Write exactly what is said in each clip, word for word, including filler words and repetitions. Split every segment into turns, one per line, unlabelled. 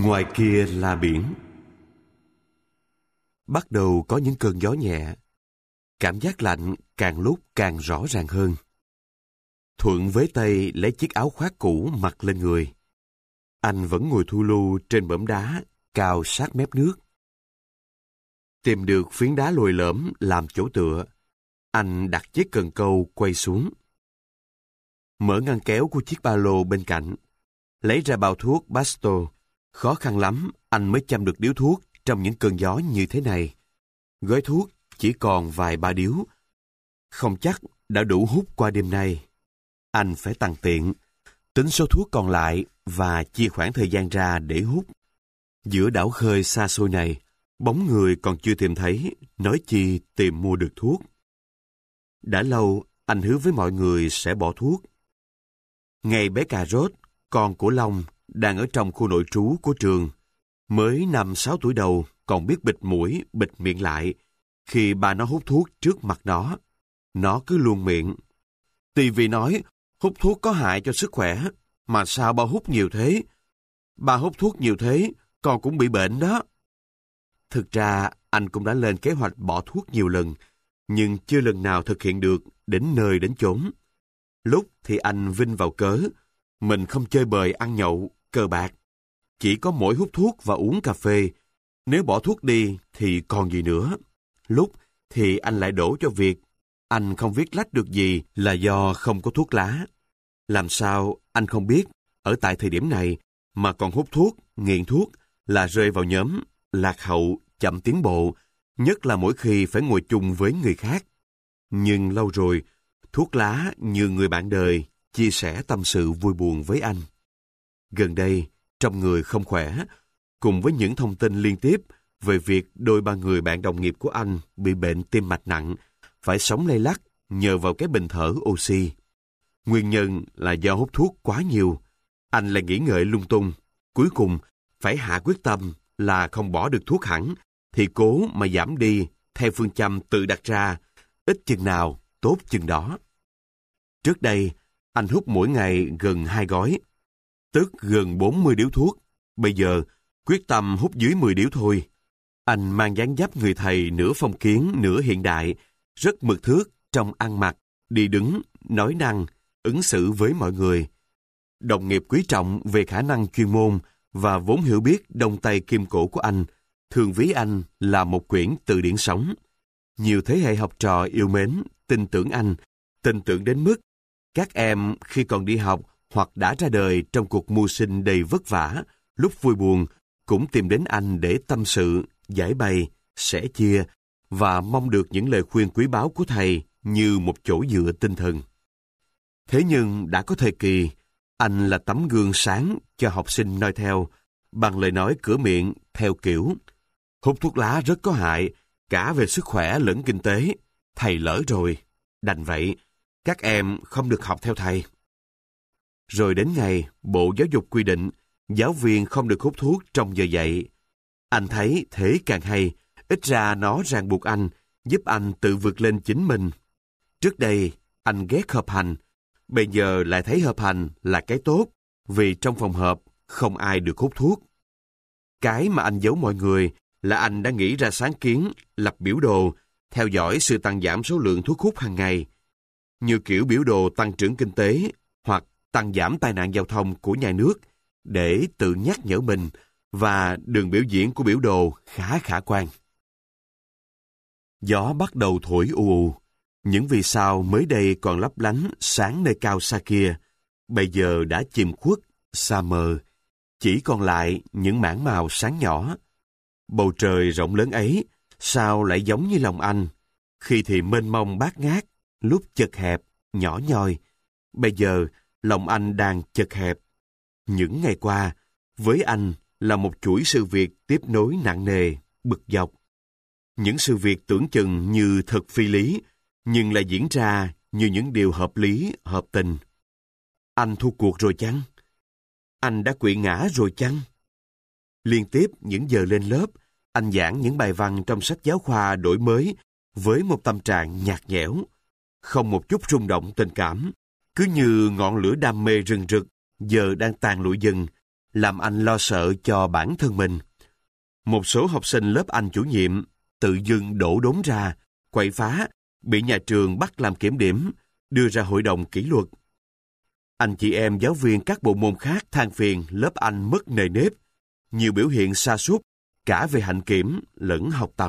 Ngoài kia là biển. Bắt đầu có những cơn gió nhẹ. Cảm giác lạnh càng lúc càng rõ ràng hơn. Thuận với tay lấy chiếc áo khoác cũ mặc lên người. Anh vẫn ngồi thu lu trên bõm đá cao sát mép nước. Tìm được phiến đá lồi lõm làm chỗ tựa, anh đặt chiếc cần câu quay xuống. Mở ngăn kéo của chiếc ba lô bên cạnh, lấy ra bao thuốc Basto. Khó khăn lắm anh mới chăm được điếu thuốc trong những cơn gió như thế này. Gói thuốc chỉ còn vài ba điếu. Không chắc đã đủ hút qua đêm nay. Anh phải tăng tiện, tính số thuốc còn lại và chia khoảng thời gian ra để hút. Giữa đảo khơi xa xôi này, bóng người còn chưa tìm thấy, nói chi tìm mua được thuốc. Đã lâu, anh hứa với mọi người sẽ bỏ thuốc. Ngày bé Cà Rốt, con của Long, đang ở trong khu nội trú của trường. Mới năm sáu tuổi đầu, còn biết bịt mũi, bịt miệng lại. Khi bà nó hút thuốc trước mặt nó, nó cứ luôn miệng. Ti Vi nói, hút thuốc có hại cho sức khỏe, mà sao bà hút nhiều thế? Bà hút thuốc nhiều thế, con cũng bị bệnh đó. Thực ra, anh cũng đã lên kế hoạch bỏ thuốc nhiều lần, nhưng chưa lần nào thực hiện được đến nơi đến chốn. Lúc thì anh vinh vào cớ, mình không chơi bời ăn nhậu, cờ bạc. Chỉ có mỗi hút thuốc và uống cà phê. Nếu bỏ thuốc đi thì còn gì nữa. Lúc thì anh lại đổ cho việc anh không viết lách được gì là do không có thuốc lá. Làm sao anh không biết ở tại thời điểm này mà còn hút thuốc, nghiện thuốc là rơi vào nhóm lạc hậu, chậm tiến bộ, nhất là mỗi khi phải ngồi chung với người khác. Nhưng lâu rồi, thuốc lá như người bạn đời chia sẻ tâm sự vui buồn với anh. Gần đây, trong người không khỏe, cùng với những thông tin liên tiếp về việc đôi ba người bạn đồng nghiệp của anh bị bệnh tim mạch nặng, phải sống lay lắt nhờ vào cái bình thở oxy. Nguyên nhân là do hút thuốc quá nhiều. Anh lại nghĩ ngợi lung tung. Cuối cùng, phải hạ quyết tâm là không bỏ được thuốc hẳn, thì cố mà giảm đi theo phương châm tự đặt ra, ít chừng nào, tốt chừng đó. Trước đây, anh hút mỗi ngày gần hai gói, tức gần bốn mươi điếu thuốc. Bây giờ, quyết tâm hút dưới mười điếu thôi. Anh mang dáng dấp người thầy nửa phong kiến, nửa hiện đại, rất mực thước trong ăn mặc, đi đứng, nói năng, ứng xử với mọi người. Đồng nghiệp quý trọng về khả năng chuyên môn và vốn hiểu biết đông tây kim cổ của anh, thường ví anh là một quyển từ điển sống. Nhiều thế hệ học trò yêu mến, tin tưởng anh, tin tưởng đến mức các em khi còn đi học hoặc đã ra đời trong cuộc mưu sinh đầy vất vả, lúc vui buồn cũng tìm đến anh để tâm sự, giải bày, sẻ chia và mong được những lời khuyên quý báu của thầy như một chỗ dựa tinh thần. Thế nhưng đã có thời kỳ, anh là tấm gương sáng cho học sinh noi theo, bằng lời nói cửa miệng theo kiểu hút thuốc lá rất có hại, cả về sức khỏe lẫn kinh tế. Thầy lỡ rồi, đành vậy, các em không được học theo thầy. Rồi đến ngày Bộ Giáo dục quy định giáo viên không được hút thuốc trong giờ dạy. Anh thấy thế càng hay, ít ra nó ràng buộc anh, giúp anh tự vượt lên chính mình. Trước đây, anh ghét họp hành, bây giờ lại thấy họp hành là cái tốt, vì trong phòng họp không ai được hút thuốc. Cái mà anh giấu mọi người là anh đã nghĩ ra sáng kiến lập biểu đồ, theo dõi sự tăng giảm số lượng thuốc hút hàng ngày, như kiểu biểu đồ tăng trưởng kinh tế hoặc tăng giảm tai nạn giao thông của nhà nước, để tự nhắc nhở mình, và đường biểu diễn của biểu đồ khá khả quan. Gió bắt đầu thổi ù ù, những vì sao mới đây còn lấp lánh sáng nơi cao xa kia, bây giờ đã chìm khuất, xa mờ, chỉ còn lại những mảng màu sáng nhỏ. Bầu trời rộng lớn ấy, sao lại giống như lòng anh, khi thì mênh mông bát ngát, lúc chật hẹp, nhỏ nhoi. Bây giờ, lòng anh đang chật hẹp. Những ngày qua, với anh là một chuỗi sự việc tiếp nối nặng nề, bực dọc. Những sự việc tưởng chừng như thật phi lý, nhưng lại diễn ra như những điều hợp lý, hợp tình. Anh thua cuộc rồi chăng? Anh đã quỵ ngã rồi chăng? Liên tiếp những giờ lên lớp, anh giảng những bài văn trong sách giáo khoa đổi mới với một tâm trạng nhạt nhẽo, không một chút rung động tình cảm, cứ như ngọn lửa đam mê rừng rực giờ đang tàn lụi dần, làm anh lo sợ cho bản thân mình. Một số học sinh lớp anh chủ nhiệm tự dưng đổ đốn ra, quậy phá, bị nhà trường bắt làm kiểm điểm, đưa ra hội đồng kỷ luật. Anh chị em giáo viên các bộ môn khác than phiền lớp anh mất nề nếp, nhiều biểu hiện sa sút cả về hạnh kiểm lẫn học tập.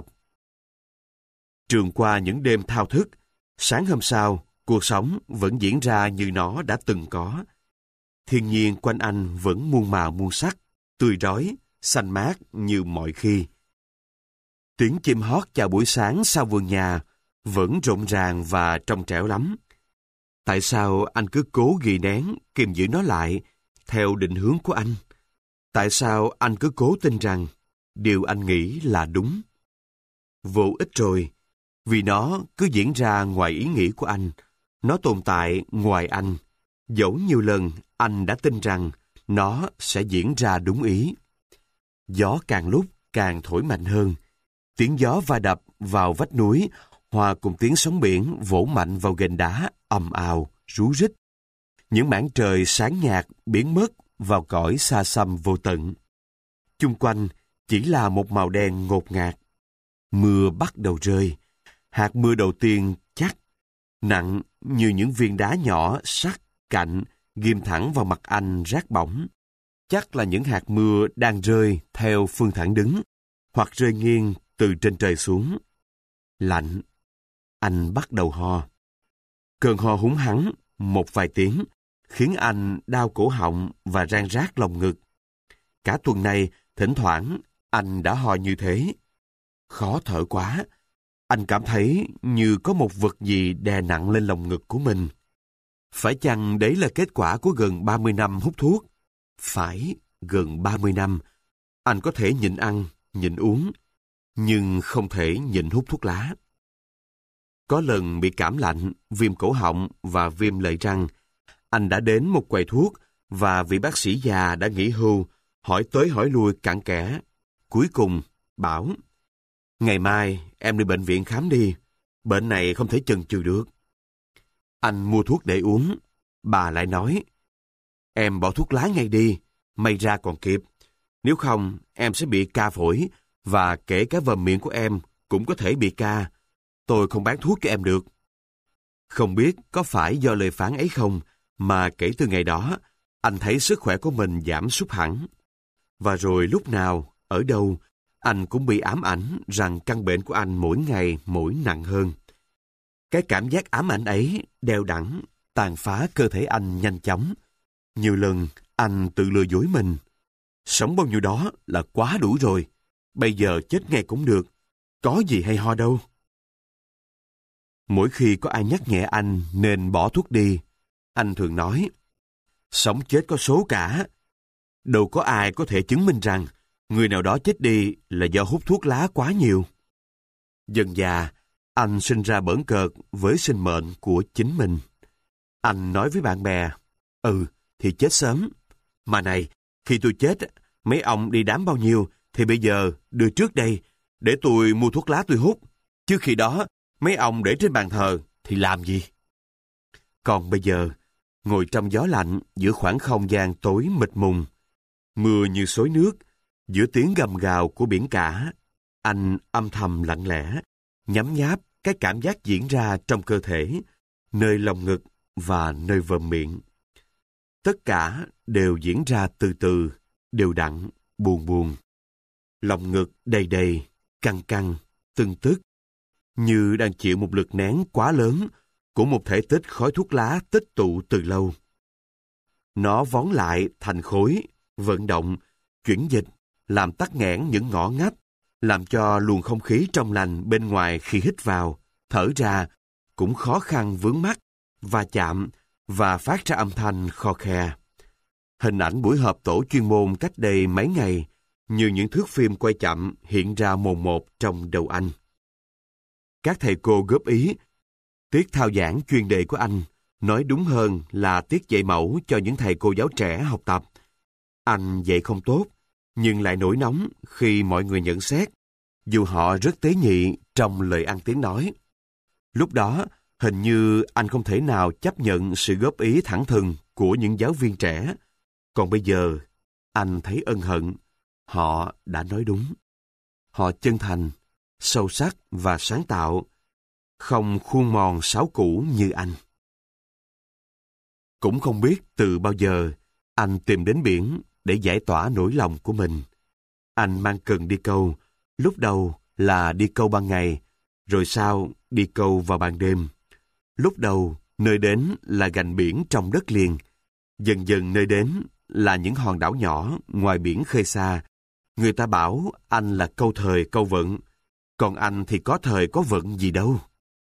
Trường qua những đêm thao thức, sáng hôm sau, cuộc sống vẫn diễn ra như nó đã từng có. Thiên nhiên quanh anh vẫn muôn màu muôn sắc, tươi rói, xanh mát như mọi khi. Tiếng chim hót chào buổi sáng sau vườn nhà vẫn rộn ràng và trong trẻo lắm. Tại sao anh cứ cố ghi nén, kìm giữ nó lại, theo định hướng của anh? Tại sao anh cứ cố tin rằng điều anh nghĩ là đúng? Vô ích rồi, vì nó cứ diễn ra ngoài ý nghĩ của anh. Nó tồn tại ngoài anh, dẫu nhiều lần anh đã tin rằng nó sẽ diễn ra đúng ý. Gió càng lúc càng thổi mạnh hơn. Tiếng gió va đập vào vách núi, hòa cùng tiếng sóng biển vỗ mạnh vào ghềnh đá, ầm ào, rú rít. Những mảng trời sáng nhạt biến mất vào cõi xa xăm vô tận. Chung quanh chỉ là một màu đen ngột ngạt. Mưa bắt đầu rơi. Hạt mưa đầu tiên chắc, nặng như những viên đá nhỏ sắc, cạnh, ghim thẳng vào mặt anh rát bỏng. Chắc là những hạt mưa đang rơi theo phương thẳng đứng, hoặc rơi nghiêng từ trên trời xuống. Lạnh. Anh bắt đầu ho. Cơn ho húng hắng một vài tiếng, khiến anh đau cổ họng và rang rát lòng ngực. Cả tuần này, thỉnh thoảng, anh đã ho như thế. Khó thở quá. Anh cảm thấy như có một vật gì đè nặng lên lồng ngực của mình. Phải chăng đấy là kết quả của gần ba mươi năm hút thuốc? Phải, gần ba mươi năm. Anh có thể nhịn ăn, nhịn uống, nhưng không thể nhịn hút thuốc lá. Có lần bị cảm lạnh, viêm cổ họng và viêm lợi răng. Anh đã đến một quầy thuốc và vị bác sĩ già đã nghỉ hưu, hỏi tới hỏi lui cặn kẽ. Cuối cùng, bảo: "Ngày mai em đi bệnh viện khám đi, bệnh này không thể chần chừ được." Anh mua thuốc để uống. Bà lại nói: "Em bỏ thuốc lá ngay đi, may ra còn kịp. Nếu không, em sẽ bị ca phổi, và kể cả vòm miệng của em cũng có thể bị ca. Tôi không bán thuốc cho em được." Không biết có phải do lời phán ấy không, mà kể từ ngày đó, anh thấy sức khỏe của mình giảm sút hẳn. Và rồi lúc nào, ở đâu, anh cũng bị ám ảnh rằng căn bệnh của anh mỗi ngày mỗi nặng hơn. Cái cảm giác ám ảnh ấy đeo đẳng, tàn phá cơ thể anh nhanh chóng. Nhiều lần anh tự lừa dối mình. Sống bao nhiêu đó là quá đủ rồi. Bây giờ chết ngay cũng được. Có gì hay ho đâu. Mỗi khi có ai nhắc nhẹ anh nên bỏ thuốc đi, anh thường nói: "Sống chết có số cả. Đâu có ai có thể chứng minh rằng người nào đó chết đi là do hút thuốc lá quá nhiều." Dần dà, anh sinh ra bỡn cợt với sinh mệnh của chính mình. Anh nói với bạn bè: "Ừ, thì chết sớm. Mà này, khi tôi chết, mấy ông đi đám bao nhiêu, thì bây giờ đưa trước đây, để tôi mua thuốc lá tôi hút. Chứ khi đó, mấy ông để trên bàn thờ, thì làm gì?" Còn bây giờ, ngồi trong gió lạnh giữa khoảng không gian tối mịt mùng, mưa như xối nước, giữa tiếng gầm gào của biển cả, anh âm thầm lặng lẽ, nhấm nháp cái cảm giác diễn ra trong cơ thể, nơi lồng ngực và nơi vòm miệng. Tất cả đều diễn ra từ từ, đều đặn, buồn buồn. Lồng ngực đầy đầy, căng căng, tưng tức, như đang chịu một lực nén quá lớn của một thể tích khói thuốc lá tích tụ từ lâu. Nó vón lại thành khối, vận động, chuyển dịch, làm tắc nghẽn những ngõ ngách, làm cho luồng không khí trong lành bên ngoài khi hít vào, thở ra, cũng khó khăn vướng mắc, va chạm và phát ra âm thanh kho khe. Hình ảnh buổi họp tổ chuyên môn cách đây mấy ngày, như những thước phim quay chậm hiện ra mồn một trong đầu anh. Các thầy cô góp ý, tiết thao giảng chuyên đề của anh, nói đúng hơn là tiết dạy mẫu cho những thầy cô giáo trẻ học tập. Anh dạy không tốt, nhưng lại nổi nóng khi mọi người nhận xét, dù họ rất tế nhị trong lời ăn tiếng nói. Lúc đó, hình như anh không thể nào chấp nhận sự góp ý thẳng thừng của những giáo viên trẻ. Còn bây giờ, anh thấy ân hận. Họ đã nói đúng. Họ chân thành, sâu sắc và sáng tạo, không khuôn mòn sáo cũ như anh. Cũng không biết từ bao giờ anh tìm đến biển để giải tỏa nỗi lòng của mình. Anh mang cần đi câu, lúc đầu là đi câu ban ngày, rồi sau đi câu vào ban đêm. Lúc đầu nơi đến là gành biển trong đất liền, dần dần nơi đến là những hòn đảo nhỏ ngoài biển khơi xa. Người ta bảo anh là câu thời câu vận, còn anh thì có thời có vận gì đâu.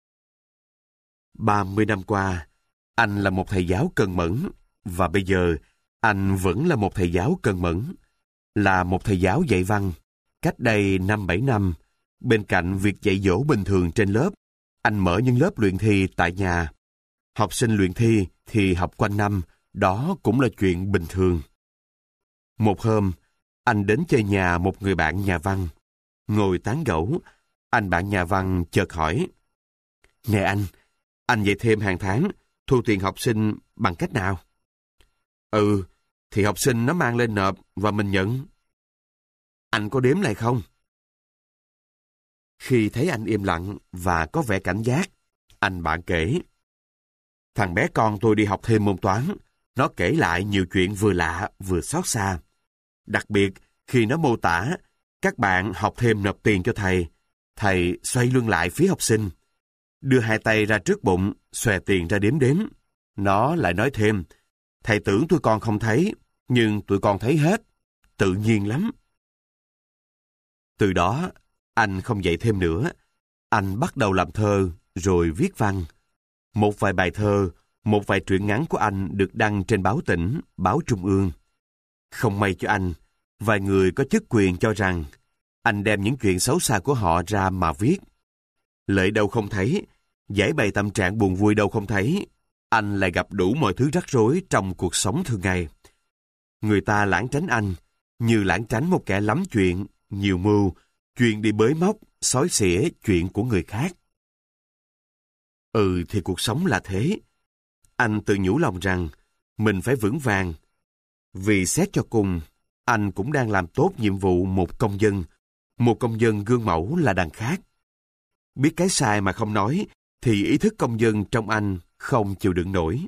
ba mươi năm qua, anh là một thầy giáo cần mẫn, và bây giờ anh vẫn là một thầy giáo cần mẫn. Là một thầy giáo dạy văn, cách đây năm bảy năm, bên cạnh việc dạy dỗ bình thường trên lớp, anh mở những lớp luyện thi tại nhà. Học sinh luyện thi thì học quanh năm, đó cũng là chuyện bình thường. Một hôm, anh đến chơi nhà một người bạn nhà văn. Ngồi tán gẫu, anh bạn nhà văn chợt hỏi: "Nè anh, anh dạy thêm hàng tháng, thu tiền học sinh bằng cách nào?" "Ừ, thì học sinh nó mang lên nộp và mình nhận." "Anh có đếm lại không?" Khi thấy anh im lặng và có vẻ cảnh giác, anh bạn kể: "Thằng bé con tôi đi học thêm môn toán, nó kể lại nhiều chuyện vừa lạ vừa xót xa. Đặc biệt khi nó mô tả các bạn học thêm nộp tiền cho thầy, thầy xoay lưng lại phía học sinh, đưa hai tay ra trước bụng, xòe tiền ra đếm đếm. Nó lại nói thêm: thầy tưởng tụi con không thấy, nhưng tụi con thấy hết, tự nhiên lắm." Từ đó, anh không dạy thêm nữa. Anh bắt đầu làm thơ, rồi viết văn. Một vài bài thơ, một vài truyện ngắn của anh được đăng trên báo tỉnh, báo Trung ương. Không may cho anh, vài người có chức quyền cho rằng anh đem những chuyện xấu xa của họ ra mà viết. Lợi đâu không thấy, giải bày tâm trạng buồn vui đâu không thấy, anh lại gặp đủ mọi thứ rắc rối trong cuộc sống thường ngày. Người ta lảng tránh anh, như lảng tránh một kẻ lắm chuyện, nhiều mưu, chuyện đi bới móc, xói xỉa chuyện của người khác. Ừ thì cuộc sống là thế. Anh tự nhủ lòng rằng mình phải vững vàng. Vì xét cho cùng, anh cũng đang làm tốt nhiệm vụ một công dân. Một công dân gương mẫu là đằng khác. Biết cái sai mà không nói, thì ý thức công dân trong anh không chịu đựng nổi.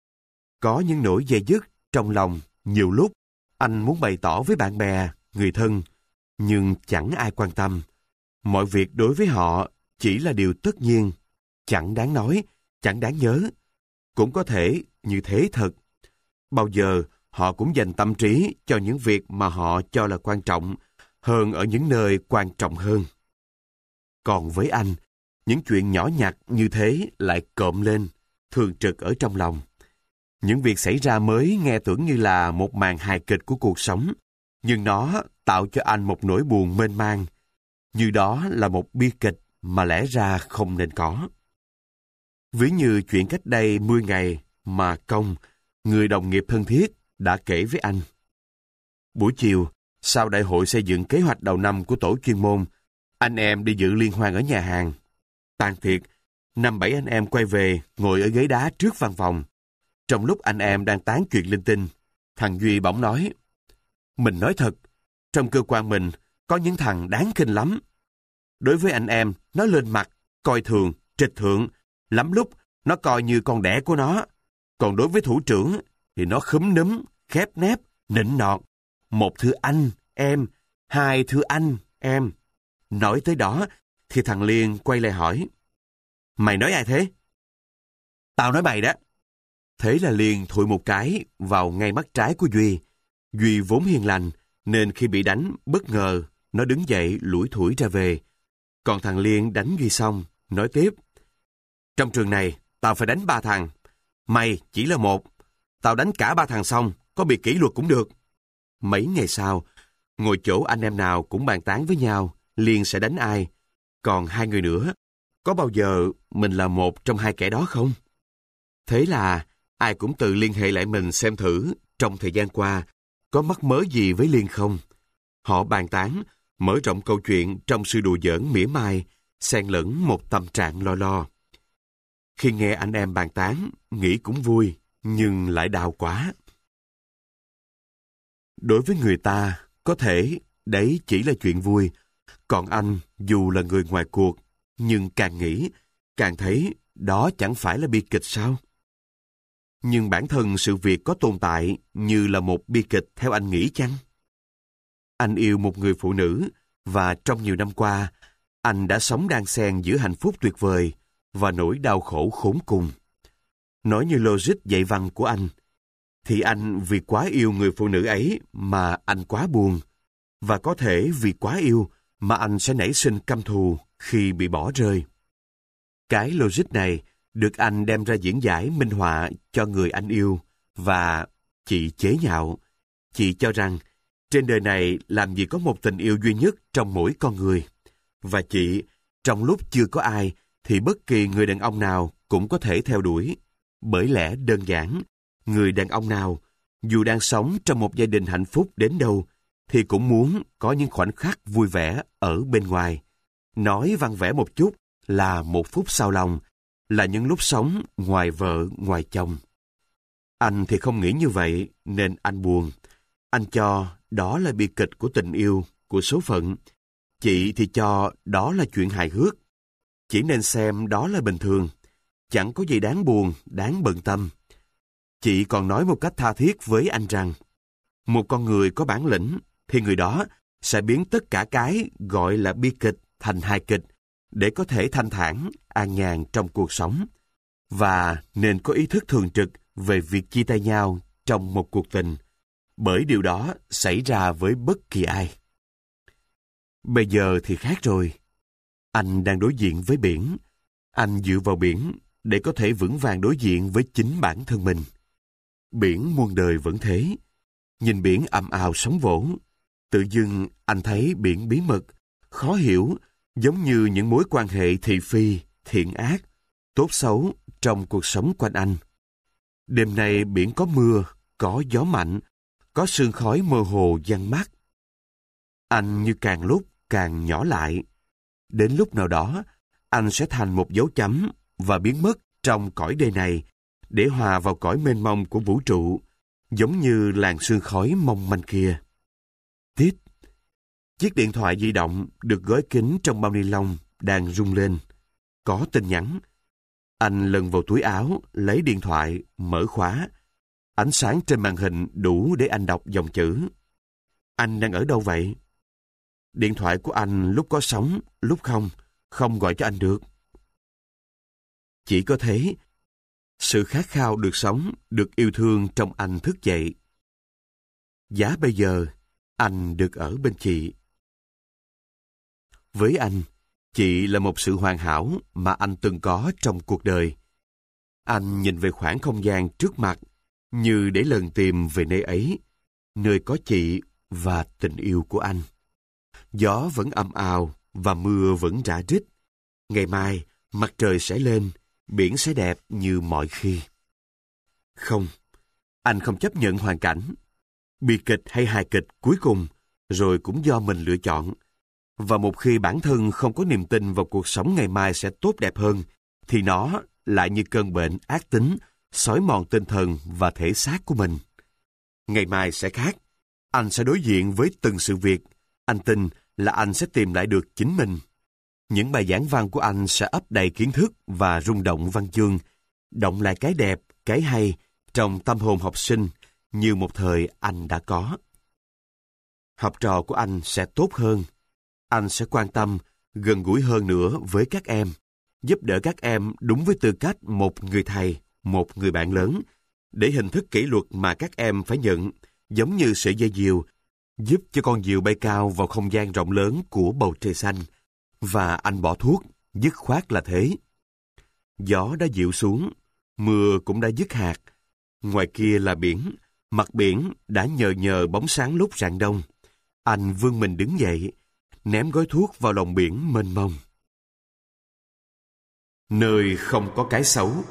Có những nỗi dây dứt trong lòng, nhiều lúc anh muốn bày tỏ với bạn bè, người thân, nhưng chẳng ai quan tâm. Mọi việc đối với họ chỉ là điều tất nhiên, chẳng đáng nói, chẳng đáng nhớ. Cũng có thể như thế thật. Bao giờ họ cũng dành tâm trí cho những việc mà họ cho là quan trọng hơn ở những nơi quan trọng hơn. Còn với anh, những chuyện nhỏ nhặt như thế lại cộm lên, thường trực ở trong lòng. Những việc xảy ra mới nghe tưởng như là một màn hài kịch của cuộc sống, nhưng nó tạo cho anh một nỗi buồn mênh mang, như đó là một bi kịch mà lẽ ra không nên có. Ví như chuyện cách đây mười ngày mà Công, người đồng nghiệp thân thiết, đã kể với anh. Buổi chiều, sau đại hội xây dựng kế hoạch đầu năm của tổ chuyên môn, anh em đi dự liên hoan ở nhà hàng. Tàn tiệc, năm bảy anh em quay về ngồi ở ghế đá trước văn phòng. Trong lúc anh em đang tán chuyện linh tinh, thằng Duy bỗng nói: "Mình nói thật, trong cơ quan mình có những thằng đáng khinh lắm. Đối với anh em, nó lên mặt, coi thường, trịch thượng, lắm lúc nó coi như con đẻ của nó. Còn đối với thủ trưởng thì nó khúm núm, khép nép, nịnh nọt. Một thưa anh, em, hai thưa anh, em." Nói tới đó thì thằng Liên quay lại hỏi: "Mày nói ai thế?" "Tao nói mày đó." Thế là Liên thụi một cái vào ngay mắt trái của Duy. Duy vốn hiền lành, nên khi bị đánh, bất ngờ, nó đứng dậy lủi thủi ra về. Còn thằng Liên đánh Duy xong, nói tiếp: "Trong trường này, tao phải đánh ba thằng. Mày chỉ là một. Tao đánh cả ba thằng xong, có bị kỷ luật cũng được." Mấy ngày sau, ngồi chỗ anh em nào cũng bàn tán với nhau, Liên sẽ đánh ai. Còn hai người nữa, có bao giờ mình là một trong hai kẻ đó không? Thế là ai cũng tự liên hệ lại mình xem thử trong thời gian qua có mắc mớ gì với Liên không. Họ bàn tán, mở rộng câu chuyện trong sự đùa giỡn mỉa mai, xen lẫn một tâm trạng lo lo. Khi nghe anh em bàn tán, nghĩ cũng vui, nhưng lại đau quá. Đối với người ta, có thể đấy chỉ là chuyện vui. Còn anh, dù là người ngoài cuộc, nhưng càng nghĩ, càng thấy đó chẳng phải là bi kịch sao? Nhưng bản thân sự việc có tồn tại như là một bi kịch theo anh nghĩ chăng? Anh yêu một người phụ nữ, và trong nhiều năm qua, anh đã sống đan xen giữa hạnh phúc tuyệt vời và nỗi đau khổ khốn cùng. Nói như logic dạy văn của anh, thì anh vì quá yêu người phụ nữ ấy mà anh quá buồn, và có thể vì quá yêu mà anh sẽ nảy sinh căm thù khi bị bỏ rơi. Cái logic này được anh đem ra diễn giải minh họa cho người anh yêu, và chị chế nhạo. Chị cho rằng trên đời này làm gì có một tình yêu duy nhất trong mỗi con người. Và chị, trong lúc chưa có ai, thì bất kỳ người đàn ông nào cũng có thể theo đuổi. Bởi lẽ đơn giản, người đàn ông nào, dù đang sống trong một gia đình hạnh phúc đến đâu, thì cũng muốn có những khoảnh khắc vui vẻ ở bên ngoài. Nói văn vẻ một chút là một phút sau lòng, là những lúc sống ngoài vợ, ngoài chồng. Anh thì không nghĩ như vậy, nên anh buồn. Anh cho đó là bi kịch của tình yêu, của số phận. Chị thì cho đó là chuyện hài hước. Chỉ nên xem đó là bình thường. Chẳng có gì đáng buồn, đáng bận tâm. Chị còn nói một cách tha thiết với anh rằng, một con người có bản lĩnh, thì người đó sẽ biến tất cả cái gọi là bi kịch thành hài kịch, để có thể thanh thản, an nhàn trong cuộc sống. Và nên có ý thức thường trực về việc chia tay nhau trong một cuộc tình, bởi điều đó xảy ra với bất kỳ ai. Bây giờ thì khác rồi. Anh đang đối diện với biển. Anh dựa vào biển để có thể vững vàng đối diện với chính bản thân mình. Biển muôn đời vẫn thế. Nhìn biển ầm ào sóng vỗ, tự dưng anh thấy biển bí mật, khó hiểu, giống như những mối quan hệ thị phi, thiện ác, tốt xấu trong cuộc sống quanh anh. Đêm nay biển có mưa, có gió mạnh, có sương khói mơ hồ giăng mắt. Anh như càng lúc càng nhỏ lại. Đến lúc nào đó, anh sẽ thành một dấu chấm và biến mất trong cõi đời này để hòa vào cõi mênh mông của vũ trụ, giống như làn sương khói mong manh kia. Tít. Chiếc điện thoại di động được gói kín trong bao ni lông đang rung lên. Có tin nhắn. Anh lần vào túi áo, lấy điện thoại, mở khóa. Ánh sáng trên màn hình đủ để anh đọc dòng chữ. Anh đang ở đâu vậy? Điện thoại của anh lúc có sóng, lúc không, không gọi cho anh được. Chỉ có thế, sự khát khao được sống, được yêu thương trong anh thức dậy. Giá bây giờ, anh được ở bên chị. Với anh, chị là một sự hoàn hảo mà anh từng có trong cuộc đời. Anh nhìn về khoảng không gian trước mặt, như để lần tìm về nơi ấy, nơi có chị và tình yêu của anh. Gió vẫn ầm ào và mưa vẫn rã rít. Ngày mai, mặt trời sẽ lên, biển sẽ đẹp như mọi khi. Không, anh không chấp nhận hoàn cảnh. Bi kịch hay hài kịch cuối cùng, rồi cũng do mình lựa chọn. Và một khi bản thân không có niềm tin vào cuộc sống ngày mai sẽ tốt đẹp hơn, thì nó lại như cơn bệnh ác tính, xói mòn tinh thần và thể xác của mình. Ngày mai sẽ khác. Anh sẽ đối diện với từng sự việc. Anh tin là anh sẽ tìm lại được chính mình. Những bài giảng văn của anh sẽ ấp đầy kiến thức và rung động văn chương, động lại cái đẹp, cái hay trong tâm hồn học sinh như một thời anh đã có. Học trò của anh sẽ tốt hơn. Anh sẽ quan tâm, gần gũi hơn nữa với các em, giúp đỡ các em đúng với tư cách một người thầy, một người bạn lớn, để hình thức kỷ luật mà các em phải nhận, giống như sợi dây diều, giúp cho con diều bay cao vào không gian rộng lớn của bầu trời xanh. Và anh bỏ thuốc, dứt khoát là thế. Gió đã dịu xuống, mưa cũng đã dứt hạt. Ngoài kia là biển, mặt biển đã nhờ nhờ bóng sáng lúc rạng đông. Anh vươn mình đứng dậy, ném gói thuốc vào lòng biển mênh mông. Nơi không có cái xấu.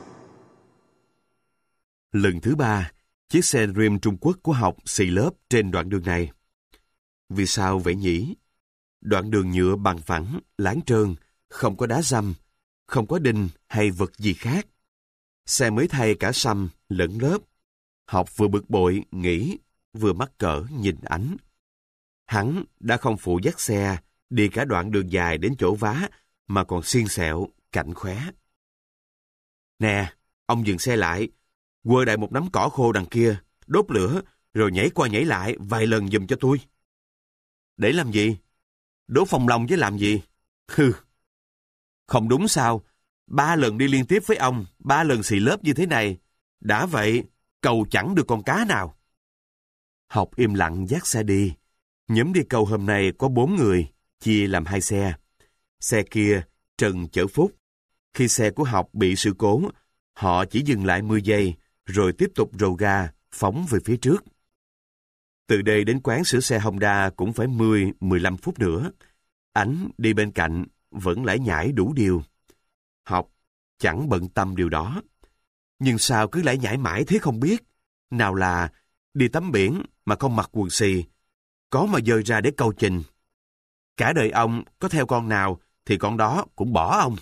Lần thứ ba, chiếc xe Dream Trung Quốc của học xì lớp trên đoạn đường này. Vì sao vậy nhỉ? Đoạn đường nhựa bằng phẳng, láng trơn, không có đá dăm, không có đinh hay vật gì khác. Xe mới thay cả săm lẫn lớp. Học vừa bực bội, nghĩ, vừa mắc cỡ nhìn Ánh. Hắn đã không phụ dắt xe, đi cả đoạn đường dài đến chỗ vá, mà còn xiên xẹo, cạnh khóe. Nè, ông dừng xe lại, quơ đại một nắm cỏ khô đằng kia, đốt lửa, rồi nhảy qua nhảy lại vài lần giùm cho tôi. Để làm gì? Đốt phòng lòng chứ làm gì? Hừ. Không đúng sao? Ba lần đi liên tiếp với ông, ba lần xì lớp như thế này. Đã vậy, cầu chẳng được con cá nào. Học im lặng dắt xe đi. Nhóm đi câu hôm nay có bốn người, chia làm hai xe. Xe kia, Trần chở Phúc. Khi xe của Học bị sự cố, họ chỉ dừng lại mười giây, rồi tiếp tục rồ ga, phóng về phía trước. Từ đây đến quán sửa xe Honda cũng phải mười đến mười lăm phút nữa. Ánh đi bên cạnh, vẫn lải nhải đủ điều. Học chẳng bận tâm điều đó. Nhưng sao cứ lải nhải mãi thế không biết? Nào là đi tắm biển mà không mặc quần xì, có mà dời ra để câu trình. Cả đời ông có theo con nào thì con đó cũng bỏ ông.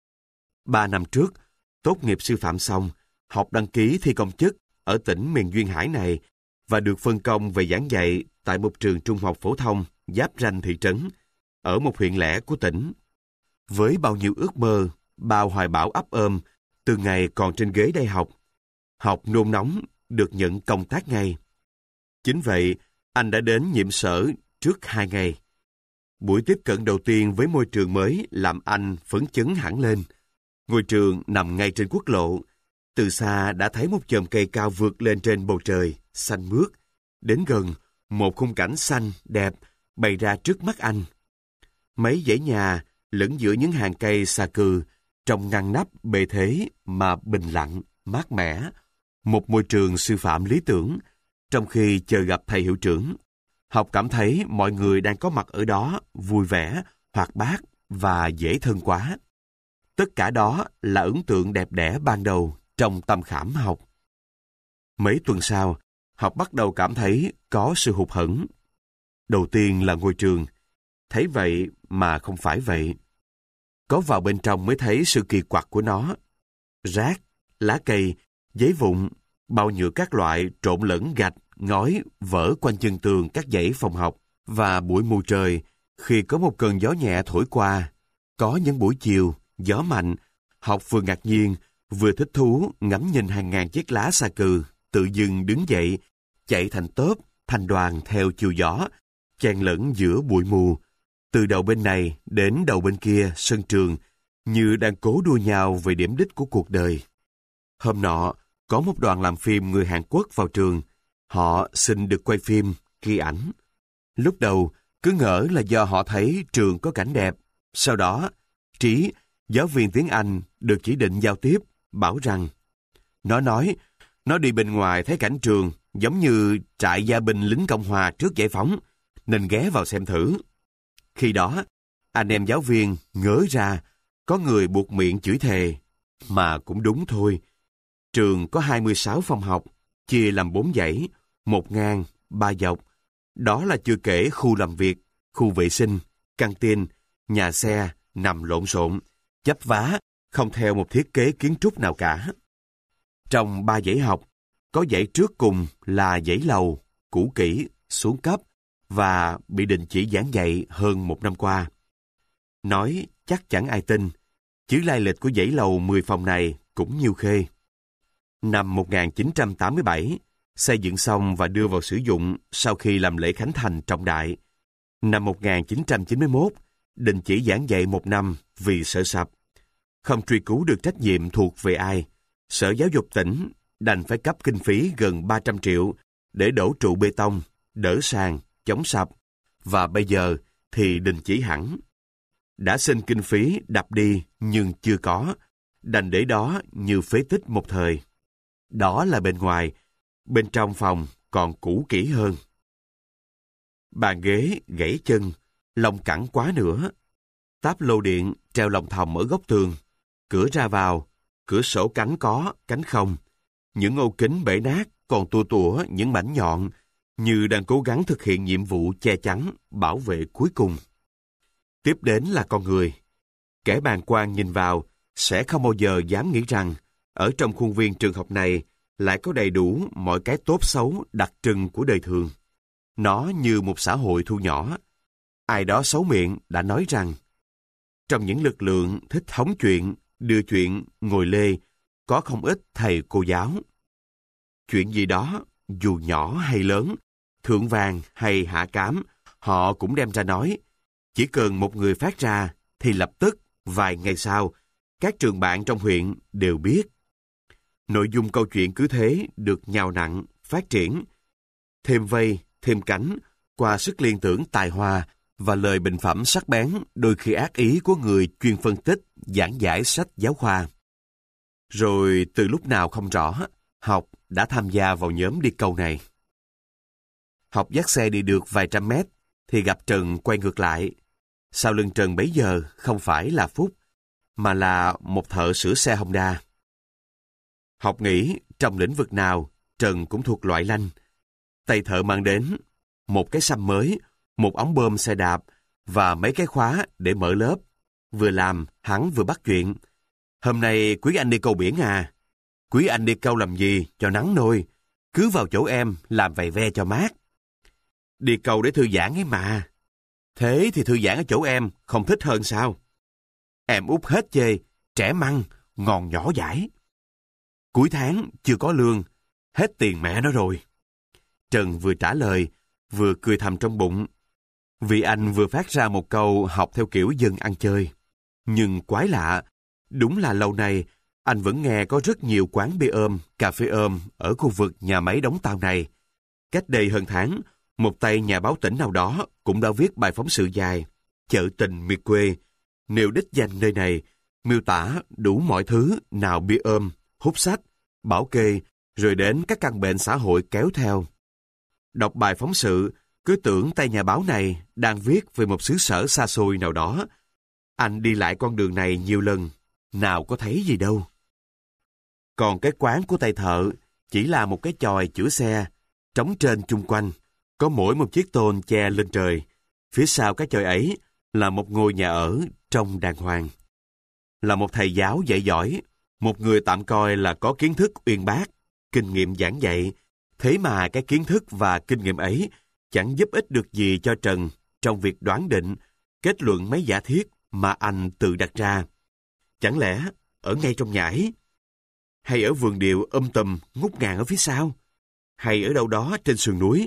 Ba năm trước, tốt nghiệp sư phạm xong, Học đăng ký thi công chức ở tỉnh miền Duyên Hải này và được phân công về giảng dạy tại một trường trung học phổ thông giáp ranh thị trấn, ở một huyện lẻ của tỉnh. Với bao nhiêu ước mơ, bao hoài bão ấp ôm, từ ngày còn trên ghế đại học, Học nôn nóng được nhận công tác ngay. Chính vậy, anh đã đến nhiệm sở trước hai ngày. Buổi tiếp cận đầu tiên với môi trường mới làm anh phấn chấn hẳn lên. Ngôi trường nằm ngay trên quốc lộ. Từ xa đã thấy một chòm cây cao vượt lên trên bầu trời, xanh mướt. Đến gần, một khung cảnh xanh, đẹp, bày ra trước mắt anh. Mấy dãy nhà lẫn giữa những hàng cây xà cừ, trông ngăn nắp bề thế mà bình lặng, mát mẻ. Một môi trường sư phạm lý tưởng. Trong khi chờ gặp thầy hiệu trưởng, Học cảm thấy mọi người đang có mặt ở đó vui vẻ, hoạt bát và dễ thân quá. Tất cả đó là ấn tượng đẹp đẽ ban đầu trong tâm khảm Học. Mấy tuần sau, Học bắt đầu cảm thấy có sự hụt hẫng. Đầu tiên là ngôi trường. Thấy vậy mà không phải vậy. Có vào bên trong mới thấy sự kỳ quặc của nó. Rác, lá cây, giấy vụn, bao nhựa các loại trộn lẫn gạch, ngói, vỡ quanh chân tường các dãy phòng học. Và buổi mù trời, khi có một cơn gió nhẹ thổi qua. Có những buổi chiều, gió mạnh, Học vừa ngạc nhiên, vừa thích thú ngắm nhìn hàng ngàn chiếc lá xà cừ, tự dưng đứng dậy, chạy thành tốp, thành đoàn theo chiều gió, chen lẫn giữa bụi mù, từ đầu bên này đến đầu bên kia sân trường, như đang cố đua nhau về điểm đích của cuộc đời. Hôm nọ, có một đoàn làm phim người Hàn Quốc vào trường. Họ xin được quay phim, ghi ảnh. Lúc đầu, cứ ngỡ là do họ thấy trường có cảnh đẹp. Sau đó, Trí, giáo viên tiếng Anh, được chỉ định giao tiếp, bảo rằng nó nói, nó đi bên ngoài thấy cảnh trường giống như trại gia binh lính Cộng Hòa trước giải phóng, nên ghé vào xem thử. Khi đó, anh em giáo viên ngớ ra, có người buộc miệng chửi thề. Mà cũng đúng thôi. Trường có hai mươi sáu phòng học, chia làm bốn dãy, một ngang, ba dọc. Đó là chưa kể khu làm việc, khu vệ sinh, căng tin, nhà xe nằm lộn xộn, chắp vá, không theo một thiết kế kiến trúc nào cả. Trong ba dãy học, có dãy trước cùng là dãy lầu, cũ kỹ, xuống cấp và bị đình chỉ giảng dạy hơn một năm qua. Nói chắc chẳng ai tin, chứ lai lịch của dãy lầu mười phòng này cũng nhiêu khê. Năm một nghìn chín trăm tám mươi bảy, xây dựng xong và đưa vào sử dụng sau khi làm lễ khánh thành trọng đại. Năm một nghìn chín trăm chín mươi mốt, đình chỉ giảng dạy một năm vì sợ sập. Không truy cứu được trách nhiệm thuộc về ai, Sở Giáo dục tỉnh đành phải cấp kinh phí gần ba trăm triệu để đổ trụ bê tông, đỡ sàn, chống sập, và bây giờ thì đình chỉ hẳn. Đã xin kinh phí đập đi nhưng chưa có, đành để đó như phế tích một thời. Đó là bên ngoài, bên trong phòng còn cũ kỹ hơn. Bàn ghế gãy chân, lông cẳng quá nữa. Táp lô điện treo lồng thòng ở góc tường, cửa ra vào, cửa sổ cánh có, cánh không. Những ô kính bể nát còn tua tủa những mảnh nhọn, như đang cố gắng thực hiện nhiệm vụ che chắn, bảo vệ cuối cùng. Tiếp đến là con người. Kẻ bàng quan nhìn vào sẽ không bao giờ dám nghĩ rằng ở trong khuôn viên trường học này lại có đầy đủ mọi cái tốt xấu đặc trưng của đời thường. Nó như một xã hội thu nhỏ. Ai đó xấu miệng đã nói rằng, trong những lực lượng thích hóng chuyện, đưa chuyện, ngồi lê, có không ít thầy cô giáo. Chuyện gì đó, dù nhỏ hay lớn, thượng vàng hay hạ cám, họ cũng đem ra nói. Chỉ cần một người phát ra, thì lập tức, vài ngày sau, các trường bạn trong huyện đều biết. Nội dung câu chuyện cứ thế được nhào nặn, phát triển. Thêm vây, thêm cánh, qua sức liên tưởng tài hoa và lời bình phẩm sắc bén, đôi khi ác ý của người chuyên phân tích, giảng giải sách giáo khoa. Rồi từ lúc nào không rõ, Học đã tham gia vào nhóm đi câu này. Học dắt xe đi được vài trăm mét, thì gặp Trần quay ngược lại. Sau lưng Trần bấy giờ không phải là Phúc, mà là một thợ sửa xe Honda. Học nghĩ trong lĩnh vực nào, Trần cũng thuộc loại lanh. Tay thợ mang đến một cái xăm mới, một ống bơm xe đạp và mấy cái khóa để mở lớp. Vừa làm, hắn vừa bắt chuyện. Hôm nay quý anh đi câu biển à? Quý anh đi câu làm gì cho nắng nôi? Cứ vào chỗ em làm vầy ve cho mát. Đi câu để thư giãn ấy mà. Thế thì thư giãn ở chỗ em không thích hơn sao? Em út hết chê, trẻ măng, ngòn nhỏ dãi. Cuối tháng chưa có lương, hết tiền mẹ nó rồi. Trần vừa trả lời, vừa cười thầm trong bụng. Vì anh vừa phát ra một câu học theo kiểu dân ăn chơi. Nhưng quái lạ, đúng là lâu nay, anh vẫn nghe có rất nhiều quán bia ôm, cà phê ôm ở khu vực nhà máy đóng tàu này. Cách đây hơn tháng, một tay nhà báo tỉnh nào đó cũng đã viết bài phóng sự dài, Chợ tình miệt quê, nêu đích danh nơi này, miêu tả đủ mọi thứ nào bia ôm, hút sách, bảo kê, rồi đến các căn bệnh xã hội kéo theo. Đọc bài phóng sự, cứ tưởng tay nhà báo này đang viết về một xứ sở xa xôi nào đó. Anh đi lại con đường này nhiều lần, nào có thấy gì đâu. Còn cái quán của tay thợ chỉ là một cái chòi chữa xe, trống trên chung quanh, có mỗi một chiếc tôn che lên trời. Phía sau cái chòi ấy là một ngôi nhà ở trông đàng hoàng. Là một thầy giáo dạy giỏi, một người tạm coi là có kiến thức uyên bác, kinh nghiệm giảng dạy. Thế mà cái kiến thức và kinh nghiệm ấy chẳng giúp ích được gì cho Trần trong việc đoán định, kết luận mấy giả thiết mà anh tự đặt ra. Chẳng lẽ ở ngay trong nhà ấy? Hay ở vườn điều um tùm ngút ngàn ở phía sau? Hay ở đâu đó trên sườn núi?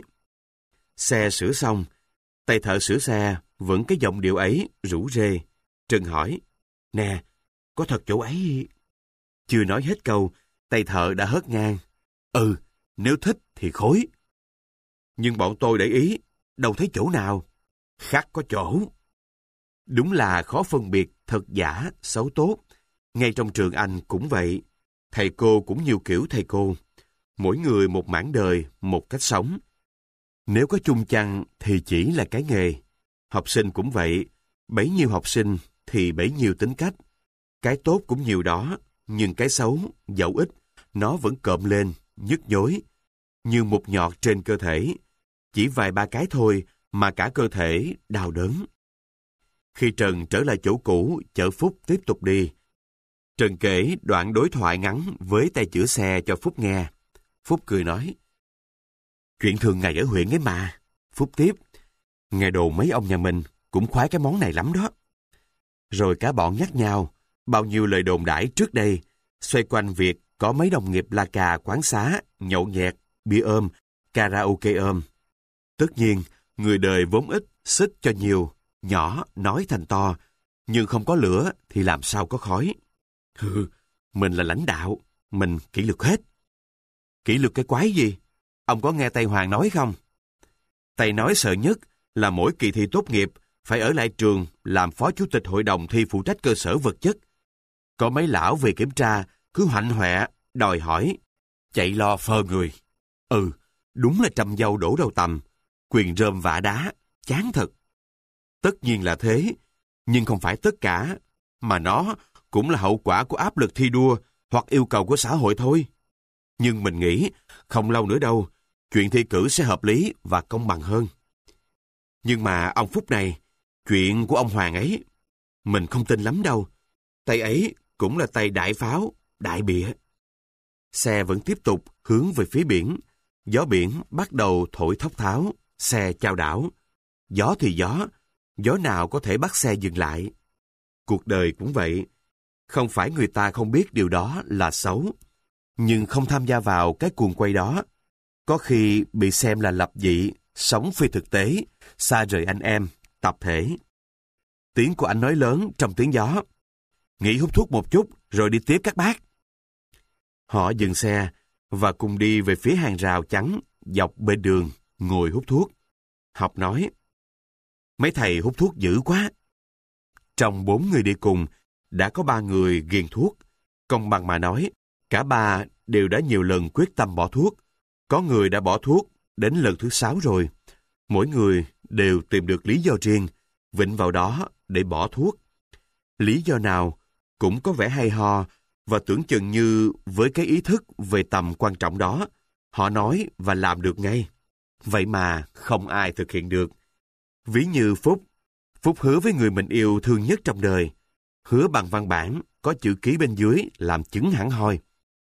Xe sửa xong, tay thợ sửa xe vẫn cái giọng điệu ấy rủ rê. Trần hỏi, nè, có thật chỗ ấy? Chưa nói hết câu, tay thợ đã hớt ngang. Ừ, nếu thích thì khối. Nhưng bọn tôi để ý, đâu thấy chỗ nào. Khắc có chỗ. Đúng là khó phân biệt thật giả, xấu tốt. Ngay trong trường anh cũng vậy. Thầy cô cũng nhiều kiểu thầy cô. Mỗi người một mảng đời, một cách sống. Nếu có chung chăng thì chỉ là cái nghề. Học sinh cũng vậy. Bấy nhiêu học sinh thì bấy nhiêu tính cách. Cái tốt cũng nhiều đó, nhưng cái xấu, dẫu ít, nó vẫn cộm lên, nhức nhối. Như một nhọt trên cơ thể. Chỉ vài ba cái thôi mà cả cơ thể đau đớn. Khi Trần trở lại chỗ cũ, chở Phúc tiếp tục đi. Trần kể đoạn đối thoại ngắn với tay chữa xe cho Phúc nghe. Phúc cười nói, chuyện thường ngày ở huyện ấy mà. Phúc tiếp, nghe đồn mấy ông nhà mình cũng khoái cái món này lắm đó. Rồi cả bọn nhắc nhau, bao nhiêu lời đồn đãi trước đây, xoay quanh việc có mấy đồng nghiệp la cà quán xá, nhậu nhẹt, bia ôm, karaoke ôm. Tất nhiên, người đời vốn ít, xích cho nhiều, nhỏ nói thành to, nhưng không có lửa thì làm sao có khói. Hừ, mình là lãnh đạo, mình kỷ luật hết. Kỷ luật cái quái gì? Ông có nghe Tây Hoàng nói không? Tây nói sợ nhất là mỗi kỳ thi tốt nghiệp phải ở lại trường làm phó chủ tịch hội đồng thi phụ trách cơ sở vật chất. Có mấy lão về kiểm tra cứ hoạnh hoẹ, đòi hỏi, chạy lo phơ người. Ừ, đúng là trầm dâu đổ đầu tằm, quyền rơm vả đá, chán thật. Tất nhiên là thế, nhưng không phải tất cả, mà nó cũng là hậu quả của áp lực thi đua hoặc yêu cầu của xã hội thôi. Nhưng mình nghĩ, không lâu nữa đâu, chuyện thi cử sẽ hợp lý và công bằng hơn. Nhưng mà ông Phúc này, chuyện của ông Hoàng ấy, mình không tin lắm đâu. Tay ấy cũng là tay đại pháo, đại bịa. Xe vẫn tiếp tục hướng về phía biển. Gió biển bắt đầu thổi thốc tháo, xe chao đảo. Gió thì gió, gió nào có thể bắt xe dừng lại. Cuộc đời cũng vậy. Không phải người ta không biết điều đó là xấu, nhưng không tham gia vào cái cuồng quay đó, có khi bị xem là lập dị, sống phi thực tế, xa rời anh em, tập thể. Tiếng của anh nói lớn trong tiếng gió. Nghỉ hút thuốc một chút rồi đi tiếp các bác. Họ dừng xe và cùng đi về phía hàng rào chắn dọc bên đường, ngồi hút thuốc. Học nói, mấy thầy hút thuốc dữ quá. Trong bốn người đi cùng, đã có ba người ghiền thuốc. Công bằng mà nói, cả ba đều đã nhiều lần quyết tâm bỏ thuốc. Có người đã bỏ thuốc đến lần thứ sáu rồi. Mỗi người đều tìm được lý do riêng, vịnh vào đó để bỏ thuốc. Lý do nào cũng có vẻ hay ho, và tưởng chừng như với cái ý thức về tầm quan trọng đó, họ nói và làm được ngay. Vậy mà không ai thực hiện được. Ví như Phúc. Phúc hứa với người mình yêu thương nhất trong đời. Hứa bằng văn bản, có chữ ký bên dưới làm chứng hẳn hoi.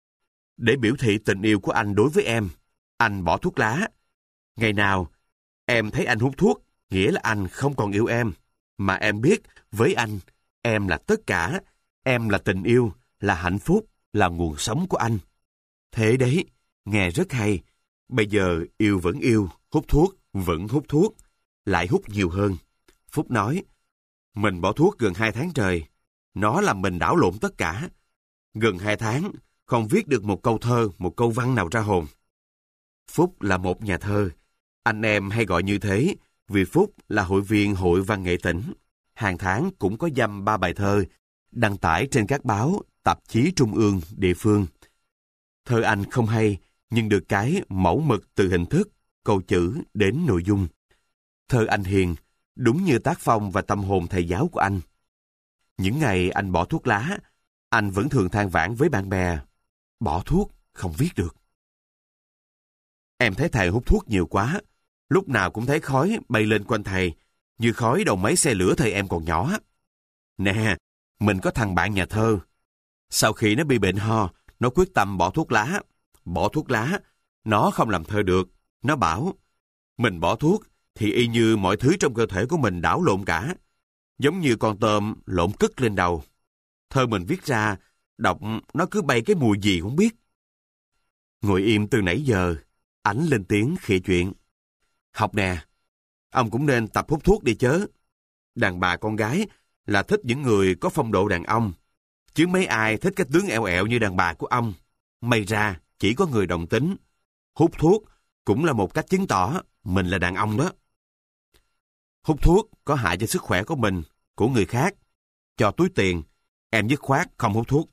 Để biểu thị tình yêu của anh đối với em, anh bỏ thuốc lá. Ngày nào, em thấy anh hút thuốc, nghĩa là anh không còn yêu em. Mà em biết, với anh, em là tất cả. Em là tình yêu, là hạnh phúc, là nguồn sống của anh. Thế đấy, nghe rất hay. Bây giờ yêu vẫn yêu, hút thuốc vẫn hút thuốc, lại hút nhiều hơn. Phúc nói, mình bỏ thuốc gần hai tháng trời. Nó làm mình đảo lộn tất cả. Gần hai tháng, không viết được một câu thơ, một câu văn nào ra hồn. Phúc là một nhà thơ. Anh em hay gọi như thế vì Phúc là hội viên Hội Văn nghệ tỉnh. Hàng tháng cũng có dăm ba bài thơ, đăng tải trên các báo, tạp chí trung ương, địa phương. Thơ anh không hay, nhưng được cái mẫu mực từ hình thức, câu chữ đến nội dung. Thơ anh hiền, đúng như tác phong và tâm hồn thầy giáo của anh. Những ngày anh bỏ thuốc lá, anh vẫn thường than vãn với bạn bè, bỏ thuốc không viết được. Em thấy thầy hút thuốc nhiều quá, lúc nào cũng thấy khói bay lên quanh thầy, như khói đầu máy xe lửa thời em còn nhỏ. Nè, mình có thằng bạn nhà thơ. Sau khi nó bị bệnh ho, nó quyết tâm bỏ thuốc lá. Bỏ thuốc lá, nó không làm thơ được. Nó bảo, mình bỏ thuốc thì y như mọi thứ trong cơ thể của mình đảo lộn cả. Giống như con tôm lộn cất lên đầu. Thơ mình viết ra, đọc nó cứ bay cái mùi gì không biết. Ngồi im từ nãy giờ, ảnh lên tiếng khịa chuyện. Học nè, ông cũng nên tập hút thuốc đi chớ. Đàn bà con gái là thích những người có phong độ đàn ông, chứ mấy ai thích cái tướng eo ẹo như đàn bà của ông. May ra chỉ có người đồng tính. Hút thuốc cũng là một cách chứng tỏ mình là đàn ông đó. Hút thuốc có hại cho sức khỏe của mình, của người khác. Cho túi tiền, em dứt khoát không hút thuốc.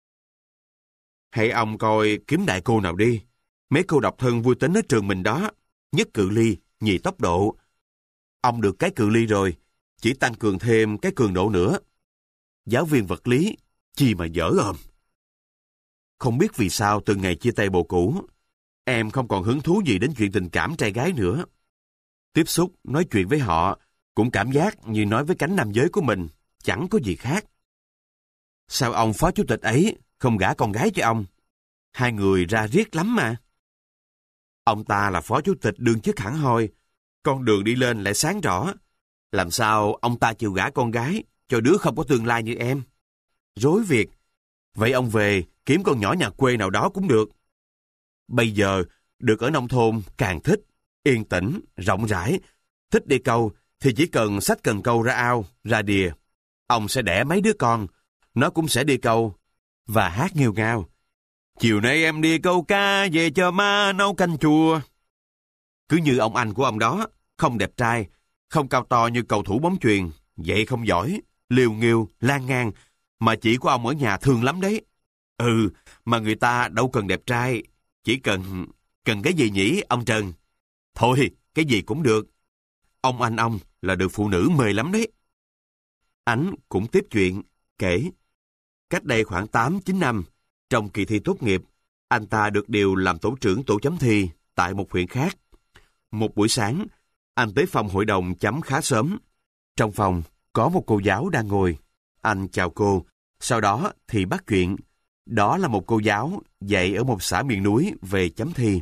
Hãy ông coi kiếm đại cô nào đi. Mấy cô độc thân vui tính ở trường mình đó. Nhất cự ly, nhì tốc độ. Ông được cái cự ly rồi, chỉ tăng cường thêm cái cường độ nữa. Giáo viên vật lý, chi mà dở ôm. Không biết vì sao từ ngày chia tay bồ cũ, em không còn hứng thú gì đến chuyện tình cảm trai gái nữa. Tiếp xúc, nói chuyện với họ, cũng cảm giác như nói với cánh nam giới của mình, chẳng có gì khác. Sao ông phó chủ tịch ấy không gả con gái cho ông? Hai người ra riết lắm mà. Ông ta là phó chủ tịch đương chức hẳn hoi, con đường đi lên lại sáng rõ. Làm sao ông ta chịu gả con gái cho đứa không có tương lai như em? Rối việc. Vậy ông về kiếm con nhỏ nhà quê nào đó cũng được. Bây giờ được ở nông thôn càng thích, yên tĩnh, rộng rãi. Thích đi câu thì chỉ cần xách cần câu ra ao, ra đìa. Ông sẽ đẻ mấy đứa con, nó cũng sẽ đi câu và hát nghêu ngao. Chiều nay em đi câu cá, về cho má nấu canh chua. Cứ như ông anh của ông đó, không đẹp trai, không cao to như cầu thủ bóng chuyền, vậy không giỏi, liều nghiêu, lan ngang, mà chị của ông ở nhà thương lắm đấy. Ừ, mà người ta đâu cần đẹp trai, chỉ cần... Cần cái gì nhỉ, ông Trần? Thôi, cái gì cũng được. Ông anh ông là được phụ nữ mê lắm đấy. Ánh cũng tiếp chuyện, kể. Cách đây khoảng tám chín năm, trong kỳ thi tốt nghiệp, anh ta được điều làm tổ trưởng tổ chấm thi tại một huyện khác. Một buổi sáng, anh tới phòng hội đồng chấm khá sớm. Trong phòng, có một cô giáo đang ngồi. Anh chào cô, sau đó thì bắt chuyện. Đó là một cô giáo dạy ở một xã miền núi về chấm thi.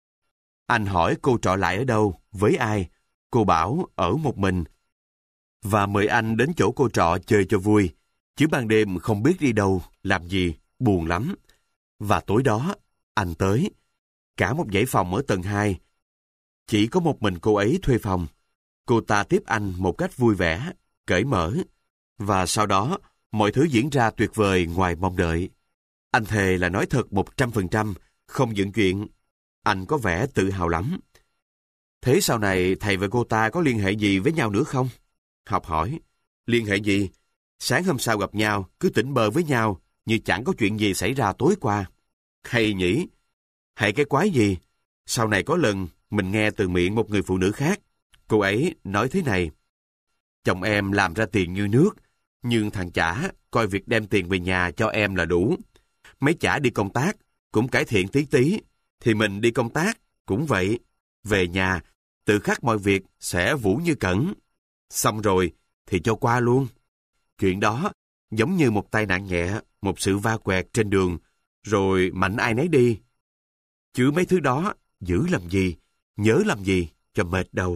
Anh hỏi cô trọ lại ở đâu, với ai. Cô bảo ở một mình. Và mời anh đến chỗ cô trọ chơi cho vui. Chứ ban đêm không biết đi đâu, làm gì, buồn lắm. Và tối đó, anh tới. Cả một dãy phòng ở tầng hai. Chỉ có một mình cô ấy thuê phòng. Cô ta tiếp anh một cách vui vẻ, cởi mở. Và sau đó, mọi thứ diễn ra tuyệt vời ngoài mong đợi. Anh thề là nói thật một trăm phần trăm, không dựng chuyện. Anh có vẻ tự hào lắm. Thế sau này thầy và cô ta có liên hệ gì với nhau nữa không? Học hỏi. Liên hệ gì? Sáng hôm sau gặp nhau, cứ tỉnh bơ với nhau, như chẳng có chuyện gì xảy ra tối qua. Hay nhỉ? Hay cái quái gì? Sau này có lần mình nghe từ miệng một người phụ nữ khác. Cô ấy nói thế này: chồng em làm ra tiền như nước, nhưng thằng chả coi việc đem tiền về nhà cho em là đủ. Mấy chả đi công tác cũng cải thiện tí tí, thì mình đi công tác cũng vậy. Về nhà, tự khắc mọi việc sẽ vũ như cẩn. Xong rồi thì cho qua luôn. Chuyện đó giống như một tai nạn nhẹ, một sự va quẹt trên đường, rồi mạnh ai nấy đi. Chứ mấy thứ đó giữ làm gì, nhớ làm gì cho mệt đầu.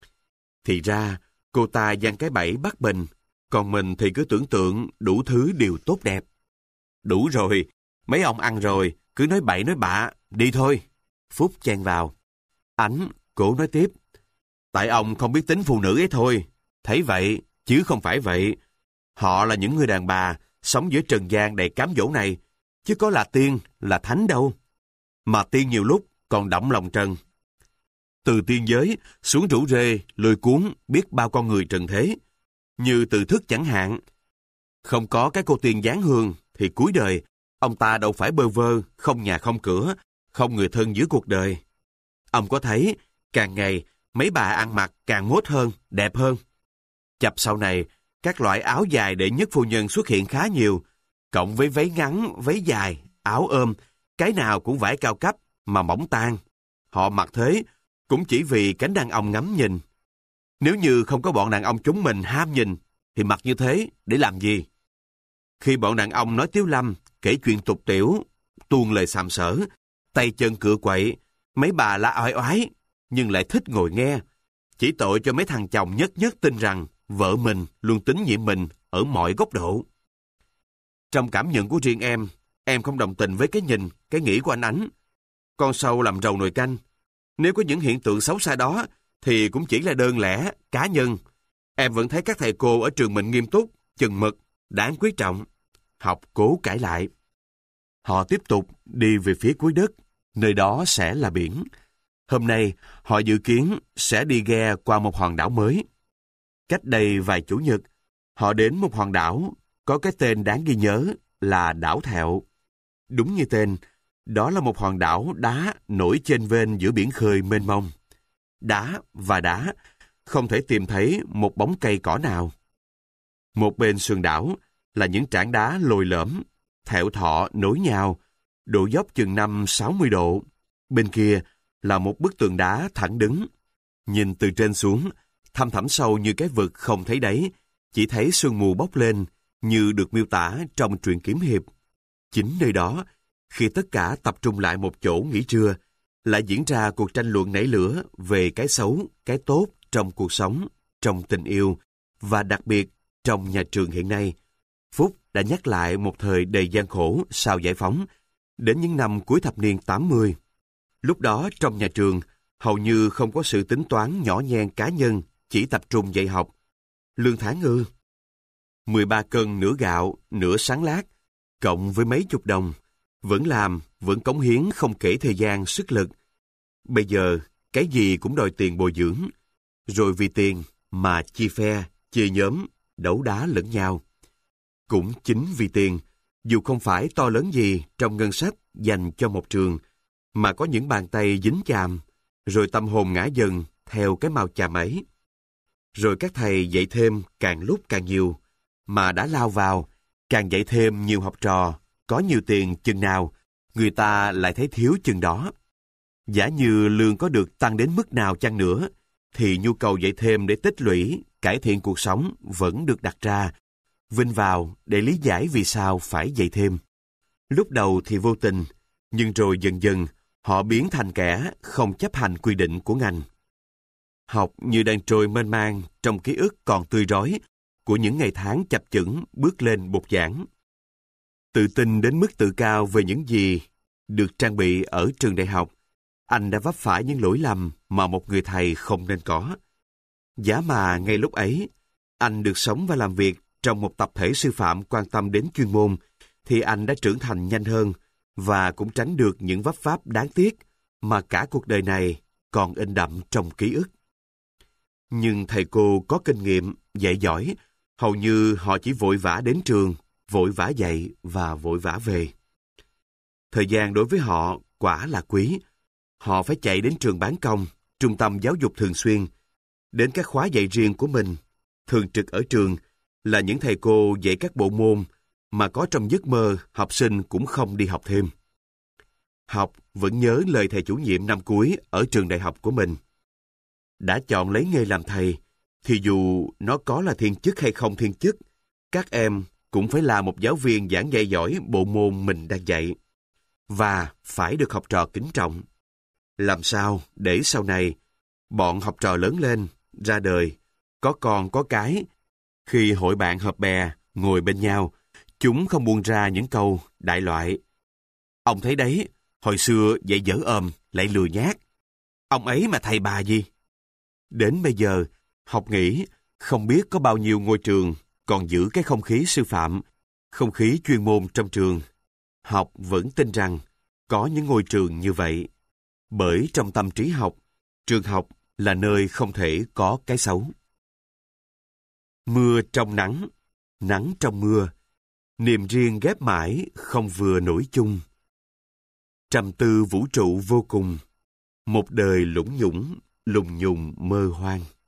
Thì ra, cô ta giăng cái bẫy bắt bình, còn mình thì cứ tưởng tượng đủ thứ điều tốt đẹp. Đủ rồi, mấy ông ăn rồi, cứ nói bậy nói bạ, đi thôi. Phúc chen vào. Ánh, cổ nói tiếp. Tại ông không biết tính phụ nữ ấy thôi. Thấy vậy, chứ không phải vậy. Họ là những người đàn bà, sống giữa trần gian đầy cám dỗ này, chứ có là tiên, là thánh đâu. Mà tiên nhiều lúc còn động lòng trần. Từ tiên giới xuống rủ rê, lôi cuốn biết bao con người trần thế. Như Từ Thức chẳng hạn. Không có cái cô tiên dáng hương thì cuối đời ông ta đâu phải bơ vơ, không nhà không cửa, không người thân giữa cuộc đời. Ông có thấy càng ngày mấy bà ăn mặc càng mốt hơn, đẹp hơn. Chập sau này các loại áo dài đệ nhất phu nhân xuất hiện khá nhiều, cộng với váy ngắn, váy dài, áo ôm, cái nào cũng vải cao cấp mà mỏng tang. Họ mặc thế cũng chỉ vì cánh đàn ông ngắm nhìn. Nếu như không có bọn đàn ông chúng mình ham nhìn, thì mặc như thế để làm gì? Khi bọn đàn ông nói tiếu lâm, kể chuyện tục tiểu, tuôn lời sàm sỡ, tay chân cựa quậy, mấy bà la oai oái, nhưng lại thích ngồi nghe. Chỉ tội cho mấy thằng chồng nhất nhất tin rằng vợ mình luôn tín nhiệm mình ở mọi góc độ. Trong cảm nhận của riêng em, em không đồng tình với cái nhìn, cái nghĩ của anh Ánh. Con sâu làm rầu nồi canh. Nếu có những hiện tượng xấu xa đó, thì cũng chỉ là đơn lẻ, cá nhân. Em vẫn thấy các thầy cô ở trường mình nghiêm túc, chừng mực, đáng quý trọng. Học cố cãi lại. Họ tiếp tục đi về phía cuối đất, nơi đó sẽ là biển. Hôm nay, họ dự kiến sẽ đi ghe qua một hòn đảo mới. Cách đây vài chủ nhật, họ đến một hòn đảo có cái tên đáng ghi nhớ là đảo Thẹo. Đúng như tên, đó là một hòn đảo đá nổi chênh vênh giữa biển khơi mênh mông. Đá và đá, không thể tìm thấy một bóng cây cỏ nào. Một bên sườn đảo là những trảng đá lồi lõm, thẹo thọ nối nhau, độ dốc chừng năm sáu mươi độ. Bên kia là một bức tường đá thẳng đứng. Nhìn từ trên xuống, thăm thẳm sâu như cái vực không thấy đáy, chỉ thấy sương mù bốc lên như được miêu tả trong truyện kiếm hiệp. Chính nơi đó, khi tất cả tập trung lại một chỗ nghỉ trưa, lại diễn ra cuộc tranh luận nảy lửa về cái xấu, cái tốt trong cuộc sống, trong tình yêu, và đặc biệt trong nhà trường hiện nay. Phúc đã nhắc lại một thời đầy gian khổ sau giải phóng, đến những năm cuối thập niên tám mươi. Lúc đó trong nhà trường, hầu như không có sự tính toán nhỏ nhen cá nhân, chỉ tập trung dạy học. Lương tháng ư? mười ba cân nửa gạo, nửa sáng lát, cộng với mấy chục đồng. Vẫn làm, vẫn cống hiến không kể thời gian, sức lực. Bây giờ, cái gì cũng đòi tiền bồi dưỡng. Rồi vì tiền mà chia phe, chia nhóm, đấu đá lẫn nhau. Cũng chính vì tiền, dù không phải to lớn gì trong ngân sách dành cho một trường, mà có những bàn tay dính chàm, rồi tâm hồn ngã dần theo cái màu chàm ấy. Rồi các thầy dạy thêm càng lúc càng nhiều, mà đã lao vào, càng dạy thêm nhiều học trò, có nhiều tiền chừng nào, người ta lại thấy thiếu chừng đó. Giả như lương có được tăng đến mức nào chăng nữa, thì nhu cầu dạy thêm để tích lũy, cải thiện cuộc sống vẫn được đặt ra, vinh vào để lý giải vì sao phải dạy thêm. Lúc đầu thì vô tình, nhưng rồi dần dần họ biến thành kẻ không chấp hành quy định của ngành. Học như đang trôi mênh mang trong ký ức còn tươi rói của những ngày tháng chập chững bước lên bục giảng. Tự tin đến mức tự cao về những gì được trang bị ở trường đại học, anh đã vấp phải những lỗi lầm mà một người thầy không nên có. Giá mà ngay lúc ấy, anh được sống và làm việc trong một tập thể sư phạm quan tâm đến chuyên môn, thì anh đã trưởng thành nhanh hơn và cũng tránh được những vấp váp đáng tiếc mà cả cuộc đời này còn in đậm trong ký ức. Nhưng thầy cô có kinh nghiệm, dạy giỏi, hầu như họ chỉ vội vã đến trường, vội vã dạy và vội vã về. Thời gian đối với họ quả là quý. Họ phải chạy đến trường bán công, trung tâm giáo dục thường xuyên, đến các khóa dạy riêng của mình. Thường trực ở trường là những thầy cô dạy các bộ môn mà có trong giấc mơ học sinh cũng không đi học thêm. Học vẫn nhớ lời thầy chủ nhiệm năm cuối ở trường đại học của mình. Đã chọn lấy nghề làm thầy, thì dù nó có là thiên chức hay không thiên chức, các em cũng phải là một giáo viên giảng dạy giỏi bộ môn mình đang dạy, và phải được học trò kính trọng. Làm sao để sau này, bọn học trò lớn lên, ra đời, có con có cái, khi hội bạn họp bè, ngồi bên nhau, chúng không buông ra những câu đại loại. Ông thấy đấy, hồi xưa dạy dở ồm, lại lười nhác. Ông ấy mà thầy bà gì? Đến bây giờ, học nghĩ không biết có bao nhiêu ngôi trường còn giữ cái không khí sư phạm, không khí chuyên môn trong trường. Học vẫn tin rằng có những ngôi trường như vậy. Bởi trong tâm trí học, trường học là nơi không thể có cái xấu. Mưa trong nắng, nắng trong mưa, niềm riêng ghép mãi không vừa nổi chung. Trầm tư vũ trụ vô cùng, một đời lũng nhũng, lùng nhùng mơ hoang.